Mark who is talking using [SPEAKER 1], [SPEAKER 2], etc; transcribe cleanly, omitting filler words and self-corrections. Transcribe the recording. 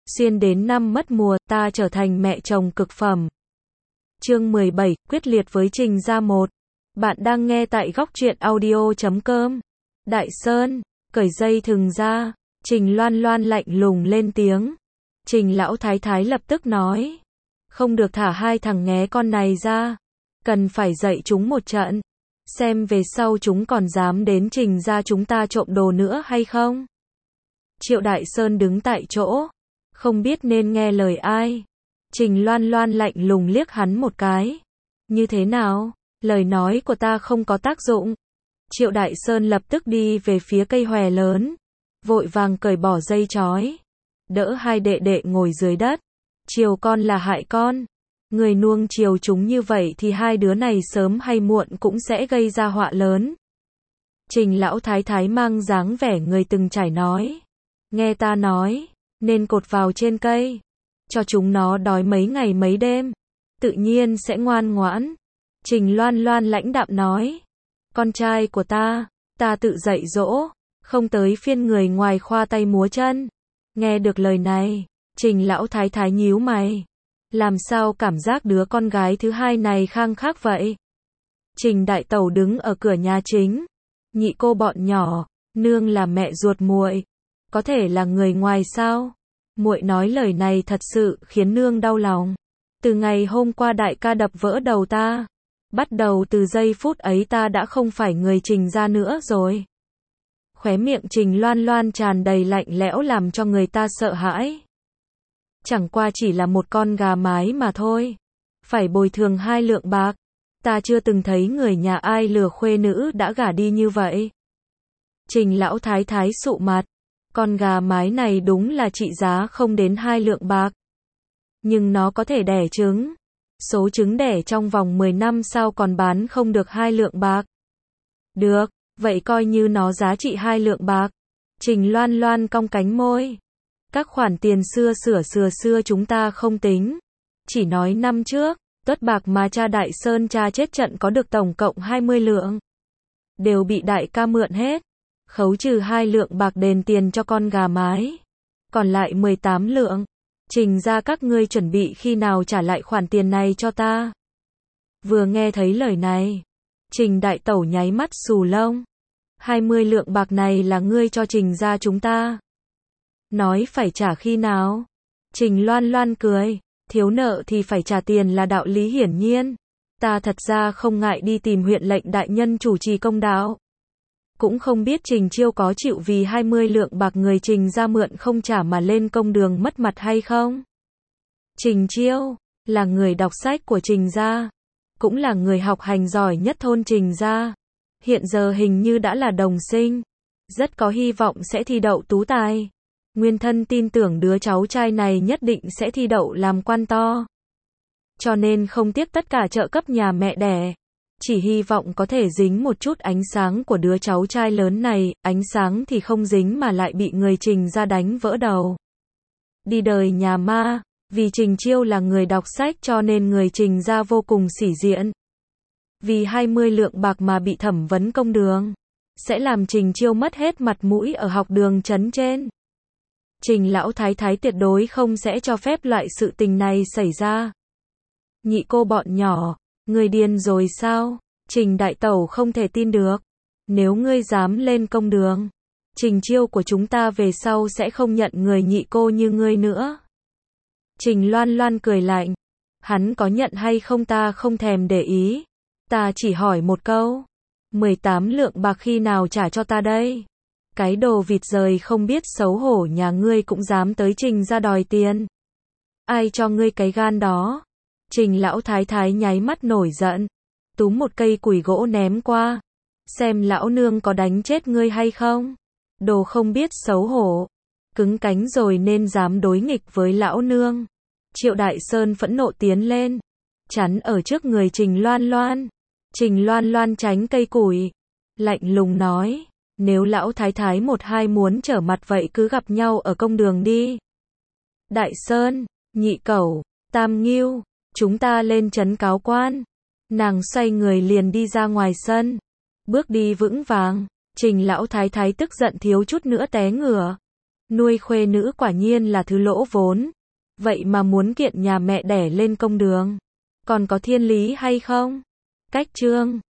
[SPEAKER 1] xuyên đến năm mất mùa, ta trở thành mẹ chồng cực phẩm. Chương 17, quyết liệt với Trình Gia một. Bạn đang nghe tại góc truyện audio.com. Đại Sơn, cởi dây thừng ra, Trình Loan Loan lạnh lùng lên tiếng. Trình lão thái thái lập tức nói. Không được thả hai thằng nghé con này ra. Cần phải dạy chúng một trận. Xem về sau chúng còn dám đến Trình gia chúng ta trộm đồ nữa hay không. Triệu Đại Sơn đứng tại chỗ. Không biết nên nghe lời ai. Trình Loan Loan lạnh lùng liếc hắn một cái. Như thế nào? Lời nói của ta không có tác dụng. Triệu Đại Sơn lập tức đi về phía cây hòe lớn. Vội vàng cởi bỏ dây trói. Đỡ hai đệ đệ ngồi dưới đất. Chiều con là hại con. Người nuông chiều chúng như vậy thì hai đứa này sớm hay muộn cũng sẽ gây ra họa lớn. Trình lão thái thái mang dáng vẻ người từng trải nói. Nghe ta nói, nên cột vào trên cây. Cho chúng nó đói mấy ngày mấy đêm. Tự nhiên sẽ ngoan ngoãn. Trình Loan Loan lãnh đạm nói. Con trai của ta tự dạy dỗ. Không tới phiên người ngoài khoa tay múa chân. Nghe được lời này, Trình lão thái thái nhíu mày. Làm sao cảm giác đứa con gái thứ hai này khang khác vậy? Trình đại tẩu đứng ở cửa nhà chính. Nhị cô bọn nhỏ, nương là mẹ ruột muội, có thể là người ngoài sao? Muội nói lời này thật sự khiến nương đau lòng. Từ ngày hôm qua đại ca đập vỡ đầu ta, bắt đầu từ giây phút ấy ta đã không phải người Trình gia nữa rồi. Khóe miệng Trình Loan Loan tràn đầy lạnh lẽo làm cho người ta sợ hãi. Chẳng qua chỉ là một con gà mái mà thôi. Phải bồi thường 2 lượng bạc. Ta chưa từng thấy người nhà ai lừa khuê nữ đã gả đi như vậy. Trình lão thái thái sụ mặt. Con gà mái này đúng là trị giá không đến 2 lượng bạc. Nhưng nó có thể đẻ trứng. Số trứng đẻ trong vòng 10 năm sao còn bán không được 2 lượng bạc. Được, vậy coi như nó giá trị 2 lượng bạc. Trình Loan Loan cong cánh môi. Các khoản tiền xưa chúng ta không tính. Chỉ nói năm trước, tuất bạc mà cha Đại Sơn cha chết trận có được tổng cộng 20 lượng. Đều bị đại ca mượn hết. Khấu trừ 2 lượng bạc đền tiền cho con gà mái. Còn lại 18 lượng. Trình ra các ngươi chuẩn bị khi nào trả lại khoản tiền này cho ta. Vừa nghe thấy lời này, Trình đại tẩu nháy mắt xù lông. 20 lượng bạc này là ngươi cho Trình ra chúng ta. Nói phải trả khi nào? Trình Loan Loan cười. Thiếu nợ thì phải trả tiền là đạo lý hiển nhiên. Ta thật ra không ngại đi tìm huyện lệnh đại nhân chủ trì công đạo. Cũng không biết Trình Chiêu có chịu vì 20 lượng bạc người Trình ra mượn không trả mà lên công đường mất mặt hay không? Trình Chiêu là người đọc sách của Trình gia, cũng là người học hành giỏi nhất thôn Trình gia. Hiện giờ hình như đã là đồng sinh, rất có hy vọng sẽ thi đậu tú tài. Nguyên thân tin tưởng đứa cháu trai này nhất định sẽ thi đậu làm quan to. Cho nên không tiếc tất cả trợ cấp nhà mẹ đẻ. Chỉ hy vọng có thể dính một chút ánh sáng của đứa cháu trai lớn này, ánh sáng thì không dính mà lại bị người Trình ra đánh vỡ đầu. Đi đời nhà ma, vì Trình Chiêu là người đọc sách cho nên người Trình ra vô cùng sĩ diện. Vì 20 lượng bạc mà bị thẩm vấn công đường, sẽ làm Trình Chiêu mất hết mặt mũi ở học đường trấn trên. Trình lão thái thái tuyệt đối không sẽ cho phép loại sự tình này xảy ra. Nhị cô bọn nhỏ, ngươi điên rồi sao? Trình đại tẩu không thể tin được. Nếu ngươi dám lên công đường, Trình Chiêu của chúng ta về sau sẽ không nhận người nhị cô như ngươi nữa. Trình Loan Loan cười lạnh. Hắn có nhận hay không ta không thèm để ý. Ta chỉ hỏi một câu. 18 lượng bạc khi nào trả cho ta đây? Cái đồ vịt rời không biết xấu hổ nhà ngươi cũng dám tới Trình ra đòi tiền. Ai cho ngươi cái gan đó? Trình lão thái thái nháy mắt nổi giận. Túm một cây củi gỗ ném qua. Xem lão nương có đánh chết ngươi hay không? Đồ không biết xấu hổ. Cứng cánh rồi nên dám đối nghịch với lão nương. Triệu Đại Sơn phẫn nộ tiến lên. Chắn ở trước người Trình Loan Loan. Trình Loan Loan tránh cây củi. Lạnh lùng nói. Nếu lão thái thái một hai muốn trở mặt vậy cứ gặp nhau ở công đường đi. Đại Sơn, Nhị Cẩu, Tam Ngưu, chúng ta lên trấn cáo quan. Nàng xoay người liền đi ra ngoài sân. Bước đi vững vàng. Trình lão thái thái tức giận thiếu chút nữa té ngửa. Nuôi khuê nữ quả nhiên là thứ lỗ vốn. Vậy mà muốn kiện nhà mẹ đẻ lên công đường. Còn có thiên lý hay không? Cách chương